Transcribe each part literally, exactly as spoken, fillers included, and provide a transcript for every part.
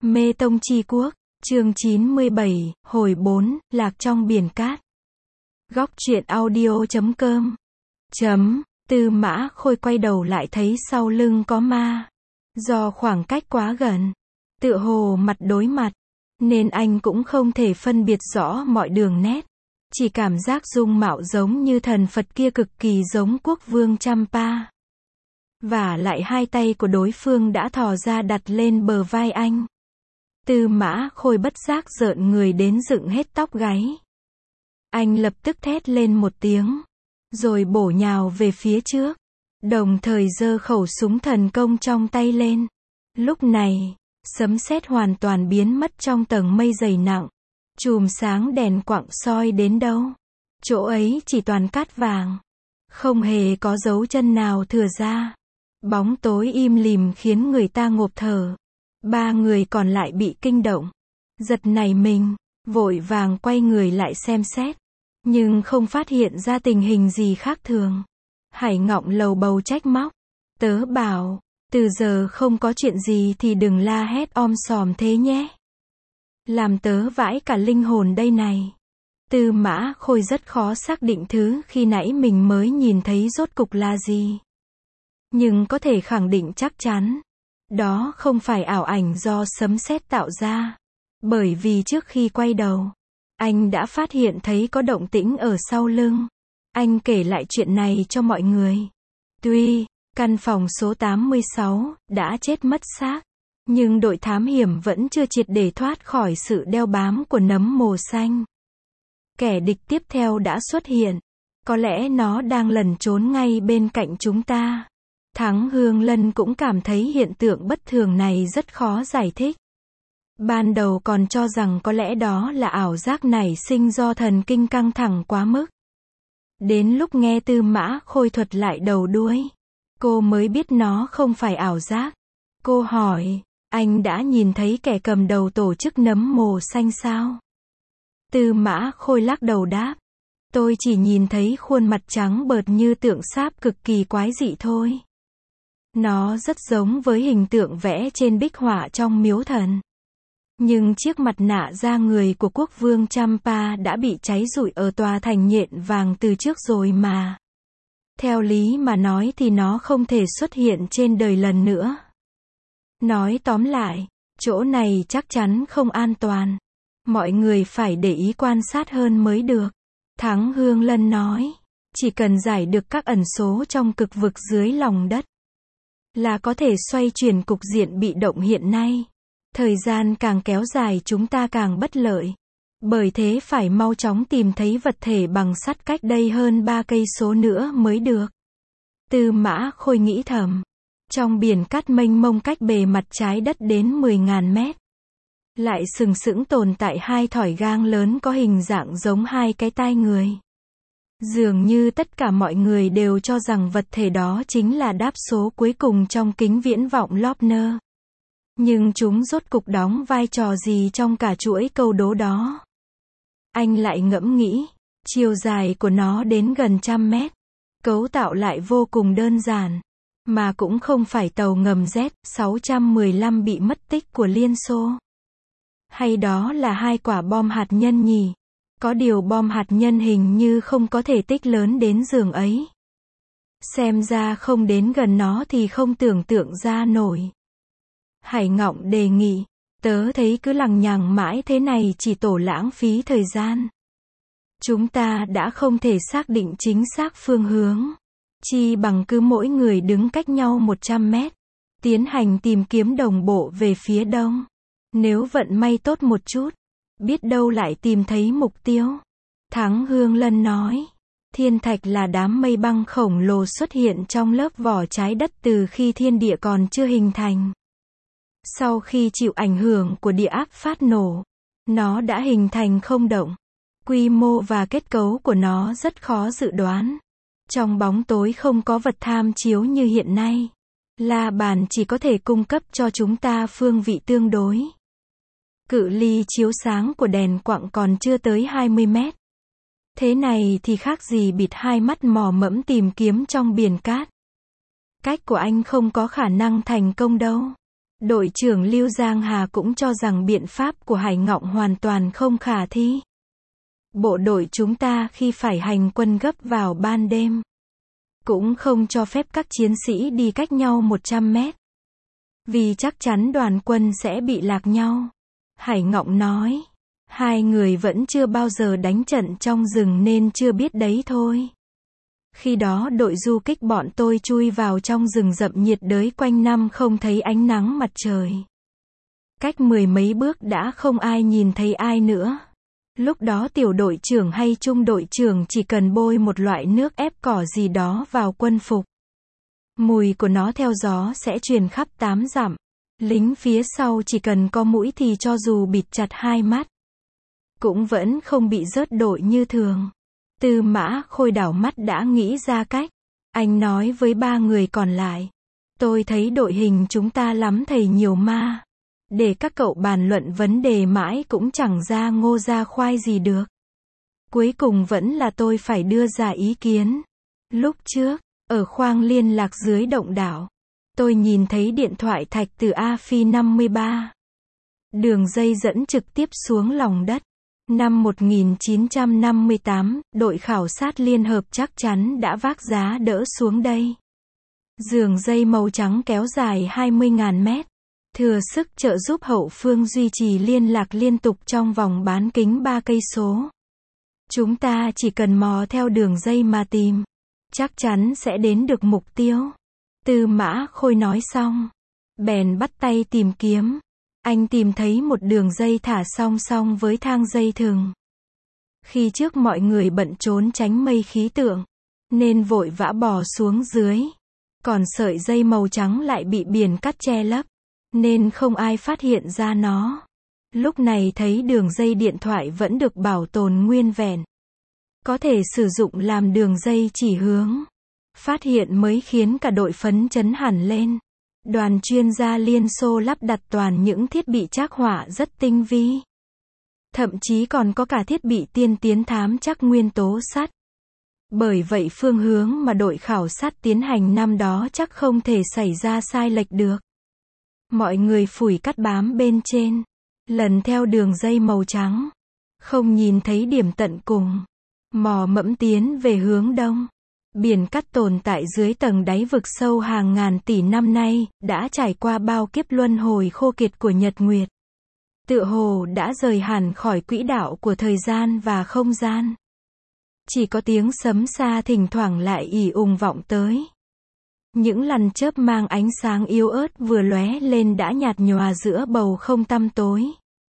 Mê Tông Chi Quốc, chương chín mươi bảy, hồi bốn, Lạc trong biển cát. Góc truyện audio chấm com. Chấm, Tư Mã Khôi quay đầu lại thấy sau lưng có ma. Do khoảng cách quá gần, tựa hồ mặt đối mặt, nên anh cũng không thể phân biệt rõ mọi đường nét. Chỉ cảm giác dung mạo giống như thần Phật kia cực kỳ giống quốc vương Champa. Và lại hai tay của đối phương đã thò ra đặt lên bờ vai anh. Tư Mã Khôi bất giác rợn người đến dựng hết tóc gáy. Anh lập tức thét lên một tiếng, rồi bổ nhào về phía trước, đồng thời giơ khẩu súng thần công trong tay lên. Lúc này, sấm sét hoàn toàn biến mất trong tầng mây dày nặng. Chùm sáng đèn quặng soi đến đâu, chỗ ấy chỉ toàn cát vàng, không hề có dấu chân nào thừa ra. Bóng tối im lìm khiến người ta ngộp thở. Ba người còn lại bị kinh động, giật nảy mình, vội vàng quay người lại xem xét, nhưng không phát hiện ra tình hình gì khác thường. Hải Ngọng lầu bầu trách móc, tớ bảo, từ giờ không có chuyện gì thì đừng la hét om sòm thế nhé. Làm tớ vãi cả linh hồn đây này. Tư Mã Khôi rất khó xác định thứ khi nãy mình mới nhìn thấy rốt cục là gì. Nhưng có thể khẳng định chắc chắn, đó không phải ảo ảnh do sấm sét tạo ra. Bởi vì trước khi quay đầu, anh đã phát hiện thấy có động tĩnh ở sau lưng. Anh kể lại chuyện này cho mọi người. Tuy, căn phòng số tám mươi sáu, đã chết mất xác, nhưng đội thám hiểm vẫn chưa triệt để thoát khỏi sự đeo bám của nấm mồ xanh. Kẻ địch tiếp theo đã xuất hiện. Có lẽ nó đang lẩn trốn ngay bên cạnh chúng ta. Thắng Hương Lân cũng cảm thấy hiện tượng bất thường này rất khó giải thích. Ban đầu còn cho rằng có lẽ đó là ảo giác nảy sinh do thần kinh căng thẳng quá mức. Đến lúc nghe Tư Mã Khôi thuật lại đầu đuôi, cô mới biết nó không phải ảo giác. Cô hỏi, anh đã nhìn thấy kẻ cầm đầu tổ chức nấm mồ xanh sao? Tư Mã Khôi lắc đầu đáp, tôi chỉ nhìn thấy khuôn mặt trắng bợt như tượng sáp cực kỳ quái dị thôi. Nó rất giống với hình tượng vẽ trên bích họa trong miếu thần. Nhưng chiếc mặt nạ da người của quốc vương Champa đã bị cháy rụi ở tòa thành nhện vàng từ trước rồi mà. Theo lý mà nói thì nó không thể xuất hiện trên đời lần nữa. Nói tóm lại, chỗ này chắc chắn không an toàn. Mọi người phải để ý quan sát hơn mới được. Thắng Hương Lân nói, chỉ cần giải được các ẩn số trong cực vực dưới lòng đất, là có thể xoay chuyển cục diện bị động hiện nay. Thời gian càng kéo dài chúng ta càng bất lợi. Bởi thế phải mau chóng tìm thấy vật thể bằng sắt cách đây hơn ba cây số nữa mới được. Tư Mã Khôi nghĩ thầm. Trong biển cát mênh mông cách bề mặt trái đất đến mười nghìn mét, lại sừng sững tồn tại hai thỏi gang lớn có hình dạng giống hai cái tai người. Dường như tất cả mọi người đều cho rằng vật thể đó chính là đáp số cuối cùng trong kính viễn vọng Lobner. Nhưng chúng rốt cục đóng vai trò gì trong cả chuỗi câu đố đó? Anh lại ngẫm nghĩ, chiều dài của nó đến gần trăm mét. Cấu tạo lại vô cùng đơn giản. Mà cũng không phải tàu ngầm Z sáu một lăm bị mất tích của Liên Xô. Hay đó là hai quả bom hạt nhân nhỉ? Có điều bom hạt nhân hình như không có thể tích lớn đến giường ấy. Xem ra không đến gần nó thì không tưởng tượng ra nổi. Hải Ngọng đề nghị, tớ thấy cứ lằng nhằng mãi thế này chỉ tổ lãng phí thời gian. Chúng ta đã không thể xác định chính xác phương hướng. Chi bằng cứ mỗi người đứng cách nhau một trăm mét. Tiến hành tìm kiếm đồng bộ về phía đông. Nếu vận may tốt một chút, biết đâu lại tìm thấy mục tiêu. Thắng Hương Lân nói, thiên thạch là đám mây băng khổng lồ xuất hiện trong lớp vỏ trái đất từ khi thiên địa còn chưa hình thành. Sau khi chịu ảnh hưởng của địa áp phát nổ, nó đã hình thành không động. Quy mô và kết cấu của nó rất khó dự đoán. Trong bóng tối không có vật tham chiếu như hiện nay. La bàn chỉ có thể cung cấp cho chúng ta phương vị tương đối. Cự ly chiếu sáng của đèn quặng còn chưa tới hai mươi mét. Thế này thì khác gì bịt hai mắt mò mẫm tìm kiếm trong biển cát. Cách của anh không có khả năng thành công đâu. Đội trưởng Lưu Giang Hà cũng cho rằng biện pháp của Hải Ngọng hoàn toàn không khả thi. Bộ đội chúng ta khi phải hành quân gấp vào ban đêm, cũng không cho phép các chiến sĩ đi cách nhau một trăm mét. Vì chắc chắn đoàn quân sẽ bị lạc nhau. Hải Ngọng nói, hai người vẫn chưa bao giờ đánh trận trong rừng nên chưa biết đấy thôi. Khi đó đội du kích bọn tôi chui vào trong rừng rậm nhiệt đới quanh năm không thấy ánh nắng mặt trời. Cách mười mấy bước đã không ai nhìn thấy ai nữa. Lúc đó tiểu đội trưởng hay trung đội trưởng chỉ cần bôi một loại nước ép cỏ gì đó vào quân phục. Mùi của nó theo gió sẽ truyền khắp tám dặm. Lính phía sau chỉ cần có mũi thì cho dù bịt chặt hai mắt, cũng vẫn không bị rớt đội như thường. Tư Mã Khôi đảo mắt đã nghĩ ra cách. Anh nói với ba người còn lại. Tôi thấy đội hình chúng ta lắm thầy nhiều ma. Để các cậu bàn luận vấn đề mãi cũng chẳng ra ngô ra khoai gì được. Cuối cùng vẫn là tôi phải đưa ra ý kiến. Lúc trước, ở khoang liên lạc dưới động đảo, tôi nhìn thấy điện thoại thạch từ A Phi năm mươi ba. Đường dây dẫn trực tiếp xuống lòng đất. Năm một nghìn chín trăm năm mươi tám, đội khảo sát liên hợp chắc chắn đã vác giá đỡ xuống đây. Giường dây màu trắng kéo dài hai mươi nghìn mét. Thừa sức trợ giúp hậu phương duy trì liên lạc liên tục trong vòng bán kính ba cây số. Chúng ta chỉ cần mò theo đường dây mà tìm, chắc chắn sẽ đến được mục tiêu. Tư Mã Khôi nói xong, bèn bắt tay tìm kiếm. Anh tìm thấy một đường dây thả song song với thang dây thừng. Khi trước mọi người bận trốn tránh mây khí tượng, nên vội vã bò xuống dưới. Còn sợi dây màu trắng lại bị biển cắt che lấp, nên không ai phát hiện ra nó. Lúc này thấy đường dây điện thoại vẫn được bảo tồn nguyên vẹn, có thể sử dụng làm đường dây chỉ hướng. Phát hiện mới khiến cả đội phấn chấn hẳn lên. Đoàn chuyên gia Liên Xô lắp đặt toàn những thiết bị trắc họa rất tinh vi. Thậm chí còn có cả thiết bị tiên tiến thám trắc nguyên tố sắt. Bởi vậy phương hướng mà đội khảo sát tiến hành năm đó chắc không thể xảy ra sai lệch được. Mọi người phủi cắt bám bên trên, lần theo đường dây màu trắng, không nhìn thấy điểm tận cùng. Mò mẫm tiến về hướng đông. Biển cắt tồn tại dưới tầng đáy vực sâu hàng ngàn tỷ năm nay, đã trải qua bao kiếp luân hồi khô kiệt của nhật nguyệt. Tựa hồ đã rời hẳn khỏi quỹ đạo của thời gian và không gian. Chỉ có tiếng sấm xa thỉnh thoảng lại ì ùng vọng tới. Những lằn chớp mang ánh sáng yếu ớt vừa lóe lên đã nhạt nhòa giữa bầu không tăm tối.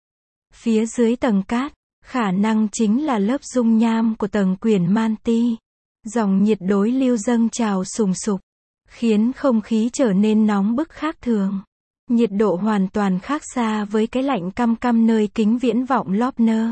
Phía dưới tầng cát, khả năng chính là lớp dung nham của tầng quyển manti. Dòng nhiệt đối lưu dâng trào sùng sục, khiến không khí trở nên nóng bức khác thường. Nhiệt độ hoàn toàn khác xa với cái lạnh căm căm nơi kính viễn vọng Lobner.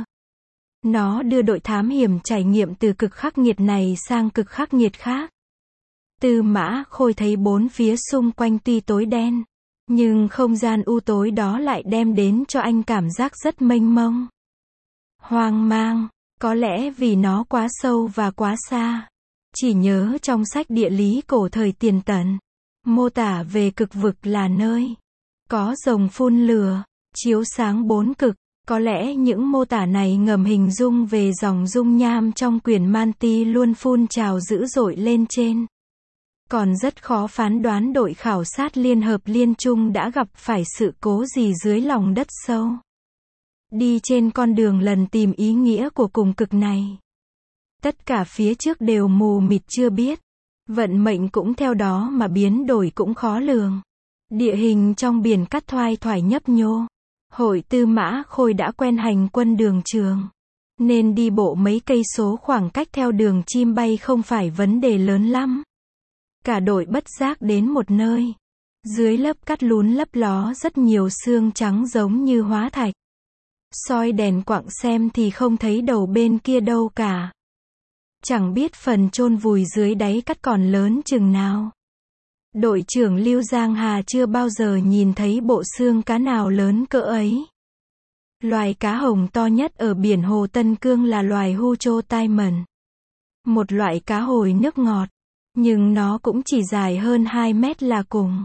Nó đưa đội thám hiểm trải nghiệm từ cực khắc nghiệt này sang cực khắc nghiệt khác. Tư Mã Khôi thấy bốn phía xung quanh tuy tối đen, nhưng không gian u tối đó lại đem đến cho anh cảm giác rất mênh mông. Hoang mang, có lẽ vì nó quá sâu và quá xa. Chỉ nhớ trong sách địa lý cổ thời Tiền Tần, mô tả về cực vực là nơi có rồng phun lửa, chiếu sáng bốn cực. Có lẽ những mô tả này ngầm hình dung về dòng dung nham trong quyển Manti luôn phun trào dữ dội lên trên. Còn rất khó phán đoán đội khảo sát Liên hợp Liên Trung đã gặp phải sự cố gì dưới lòng đất sâu. Đi trên con đường lần tìm ý nghĩa của cùng cực này. Tất cả phía trước đều mù mịt chưa biết. Vận mệnh cũng theo đó mà biến đổi cũng khó lường. Địa hình trong biển cắt thoai thoải nhấp nhô. Hội Tư Mã Khôi đã quen hành quân đường trường, nên đi bộ mấy cây số khoảng cách theo đường chim bay không phải vấn đề lớn lắm. Cả đội bất giác đến một nơi. Dưới lớp cát lún lấp ló rất nhiều xương trắng giống như hóa thạch. Soi đèn quặng xem thì không thấy đầu bên kia đâu cả. Chẳng biết phần chôn vùi dưới đáy cát còn lớn chừng nào. Đội trưởng Lưu Giang Hà chưa bao giờ nhìn thấy bộ xương cá nào lớn cỡ ấy. Loài cá hồng to nhất ở biển Hồ Tân Cương là loài Hucho Taiman. Một loại cá hồi nước ngọt, nhưng nó cũng chỉ dài hơn hai mét là cùng.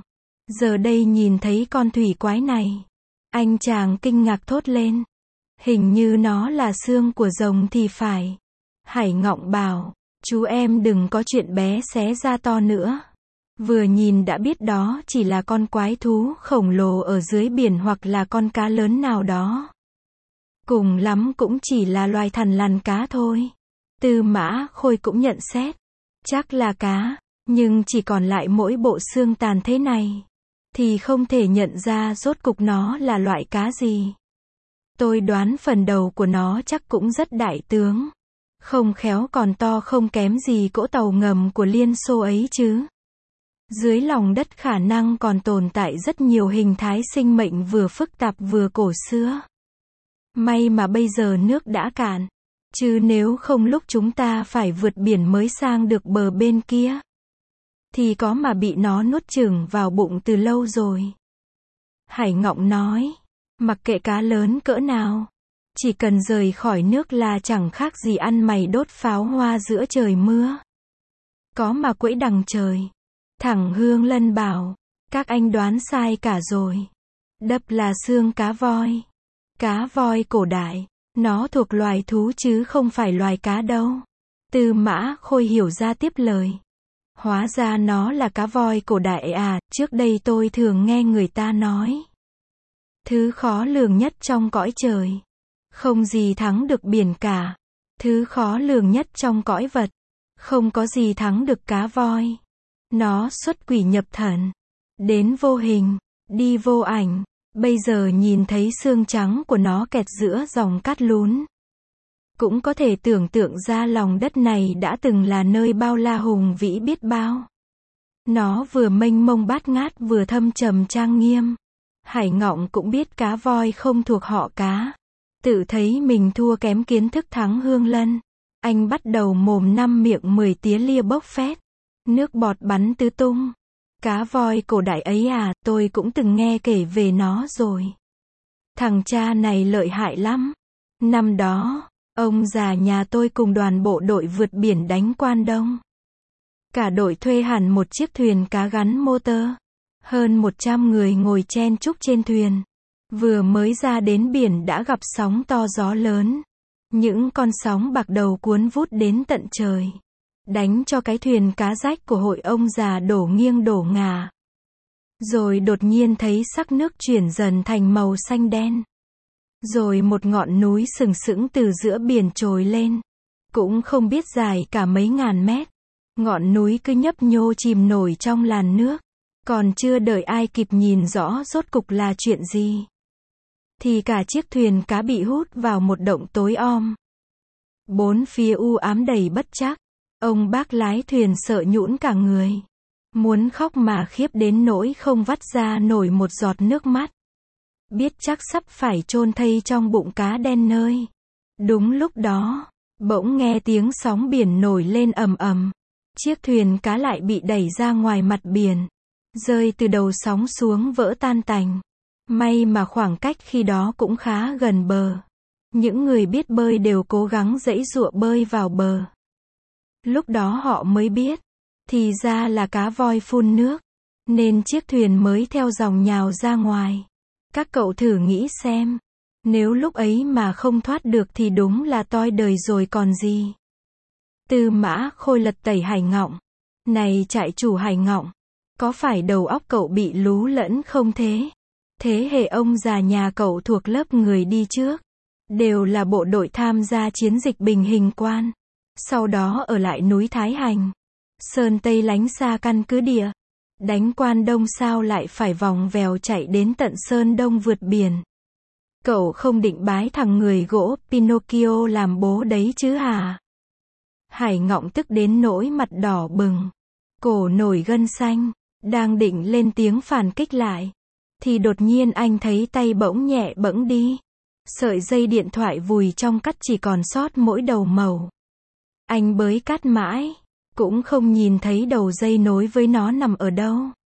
Giờ đây nhìn thấy con thủy quái này, anh chàng kinh ngạc thốt lên. Hình như nó là xương của rồng thì phải. Hải Ngọng bảo, chú em đừng có chuyện bé xé ra to nữa. Vừa nhìn đã biết đó chỉ là con quái thú khổng lồ ở dưới biển hoặc là con cá lớn nào đó. Cùng lắm cũng chỉ là loài thằn lằn cá thôi. Tư Mã Khôi cũng nhận xét. Chắc là cá, nhưng chỉ còn lại mỗi bộ xương tàn thế này. Thì không thể nhận ra rốt cục nó là loại cá gì. Tôi đoán phần đầu của nó chắc cũng rất đại tướng. Không khéo còn to không kém gì cỗ tàu ngầm của Liên Xô ấy chứ. Dưới lòng đất khả năng còn tồn tại rất nhiều hình thái sinh mệnh vừa phức tạp vừa cổ xưa. May mà bây giờ nước đã cạn. Chứ nếu không lúc chúng ta phải vượt biển mới sang được bờ bên kia. Thì có mà bị nó nuốt chửng vào bụng từ lâu rồi. Hải Ngọng nói. Mặc kệ cá lớn cỡ nào. Chỉ cần rời khỏi nước là chẳng khác gì ăn mày đốt pháo hoa giữa trời mưa. Có mà quẫy đằng trời. Thẳng Hương Lân bảo. Các anh đoán sai cả rồi. Đập là xương cá voi. Cá voi cổ đại. Nó thuộc loài thú chứ không phải loài cá đâu. Tư Mã Khôi hiểu ra tiếp lời. Hóa ra nó là cá voi cổ đại à, trước đây tôi thường nghe người ta nói. Thứ khó lường nhất trong cõi trời. Không gì thắng được biển cả. Thứ khó lường nhất trong cõi vật. Không có gì thắng được cá voi. Nó xuất quỷ nhập thần. Đến vô hình, đi vô ảnh. Bây giờ nhìn thấy xương trắng của nó kẹt giữa dòng cát lún. Cũng có thể tưởng tượng ra lòng đất này đã từng là nơi bao la hùng vĩ biết bao. Nó vừa mênh mông bát ngát vừa thâm trầm trang nghiêm. Hải Ngọng cũng biết cá voi không thuộc họ cá. Tự thấy mình thua kém kiến thức thắng Hương Lân. Anh bắt đầu mồm năm miệng mười tía lia bốc phét. Nước bọt bắn tứ tung. Cá voi cổ đại ấy à, tôi cũng từng nghe kể về nó rồi. Thằng cha này lợi hại lắm. Năm đó, ông già nhà tôi cùng đoàn bộ đội vượt biển đánh Quan Đông. Cả đội thuê hẳn một chiếc thuyền cá gắn motor. Hơn một trăm người ngồi chen chúc trên thuyền. Vừa mới ra đến biển đã gặp sóng to gió lớn. Những con sóng bạc đầu cuốn vút đến tận trời. Đánh cho cái thuyền cá rách của hội ông già đổ nghiêng đổ ngả. Rồi đột nhiên thấy sắc nước chuyển dần thành màu xanh đen. Rồi một ngọn núi sừng sững từ giữa biển trồi lên. Cũng không biết dài cả mấy ngàn mét. Ngọn núi cứ nhấp nhô chìm nổi trong làn nước. Còn chưa đợi ai kịp nhìn rõ rốt cục là chuyện gì. Thì cả chiếc thuyền cá bị hút vào một động tối om. Bốn phía u ám đầy bất trắc. Ông bác lái thuyền sợ nhũn cả người. Muốn khóc mà khiếp đến nỗi không vắt ra nổi một giọt nước mắt. Biết chắc sắp phải chôn thây trong bụng cá đen nơi. Đúng lúc đó, bỗng nghe tiếng sóng biển nổi lên ầm ầm. Chiếc thuyền cá lại bị đẩy ra ngoài mặt biển. Rơi từ đầu sóng xuống vỡ tan tành. May mà khoảng cách khi đó cũng khá gần bờ. Những người biết bơi đều cố gắng giãy giụa bơi vào bờ. Lúc đó họ mới biết, thì ra là cá voi phun nước, nên chiếc thuyền mới theo dòng nhào ra ngoài. Các cậu thử nghĩ xem, nếu lúc ấy mà không thoát được thì đúng là toi đời rồi còn gì. Tư Mã Khôi lật tẩy Hải Ngọng. Này trại chủ Hải Ngọng, có phải đầu óc cậu bị lú lẫn không thế? Thế hệ ông già nhà cậu thuộc lớp người đi trước, đều là bộ đội tham gia chiến dịch bình hình Quan. Sau đó ở lại núi Thái Hành, Sơn Tây lánh xa căn cứ địa. Đánh Quan Đông sao lại phải vòng vèo chạy đến tận Sơn Đông vượt biển. Cậu không định bái thằng người gỗ Pinocchio làm bố đấy chứ hả? Hải Ngọng tức đến nỗi mặt đỏ bừng, cổ nổi gân xanh, đang định lên tiếng phản kích lại. Thì đột nhiên anh thấy tay bỗng nhẹ bẫng đi. Sợi dây điện thoại vùi trong cắt chỉ còn sót mỗi đầu màu. Anh bới cắt mãi, cũng không nhìn thấy đầu dây nối với nó nằm ở đâu.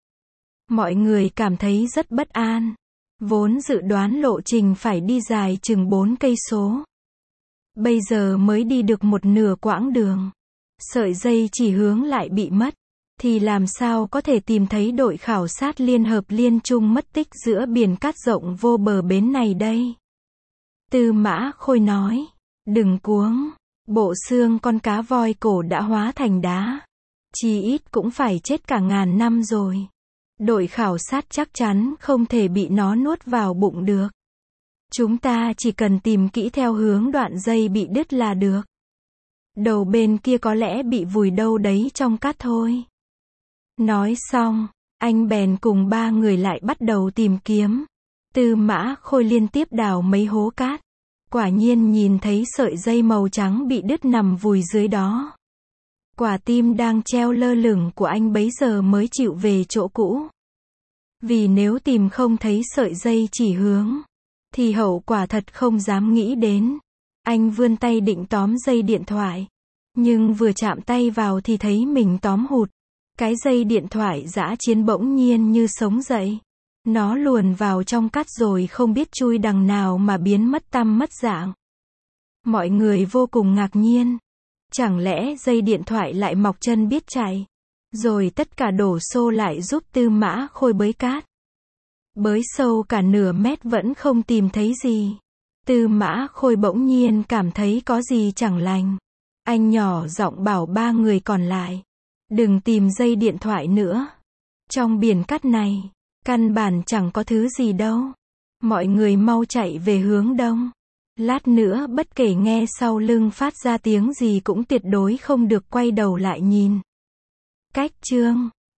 Mọi người cảm thấy rất bất an. Vốn dự đoán lộ trình phải đi dài chừng bốn cây số. Bây giờ mới đi được một nửa quãng đường. Sợi dây chỉ hướng lại bị mất. thì làm sao có thể tìm thấy đội khảo sát Liên Hợp Liên Trung mất tích giữa biển cát rộng vô bờ bến này đây? Tư Mã Khôi nói, đừng cuống, bộ xương con cá voi cổ đã hóa thành đá. Chí ít cũng phải chết cả ngàn năm rồi. Đội khảo sát chắc chắn không thể bị nó nuốt vào bụng được. Chúng ta chỉ cần tìm kỹ theo hướng đoạn dây bị đứt là được. Đầu bên kia có lẽ bị vùi đâu đấy trong cát thôi. Nói xong, anh bèn cùng ba người lại bắt đầu tìm kiếm. Tư Mã Khôi liên tiếp đào mấy hố cát. Quả nhiên nhìn thấy sợi dây màu trắng bị đứt nằm vùi dưới đó. Quả tim đang treo lơ lửng của anh bấy giờ mới chịu về chỗ cũ. Vì nếu tìm không thấy sợi dây chỉ hướng, thì hậu quả thật không dám nghĩ đến. Anh vươn tay định tóm dây điện thoại. Nhưng vừa chạm tay vào thì thấy mình tóm hụt. Cái dây điện thoại dã chiến bỗng nhiên như sống dậy. Nó luồn vào trong cát rồi không biết chui đằng nào mà biến mất tăm mất dạng. Mọi người vô cùng ngạc nhiên. Chẳng lẽ dây điện thoại lại mọc chân biết chạy? Rồi tất cả đổ xô lại giúp Tư Mã Khôi bới cát. Bới sâu cả nửa mét vẫn không tìm thấy gì. Tư Mã Khôi bỗng nhiên cảm thấy có gì chẳng lành. Anh nhỏ giọng bảo ba người còn lại, đừng tìm dây điện thoại nữa. Trong biển cát này, căn bản chẳng có thứ gì đâu. Mọi người mau chạy về hướng đông. Lát nữa bất kể nghe sau lưng phát ra tiếng gì cũng tuyệt đối không được quay đầu lại nhìn. Cách chương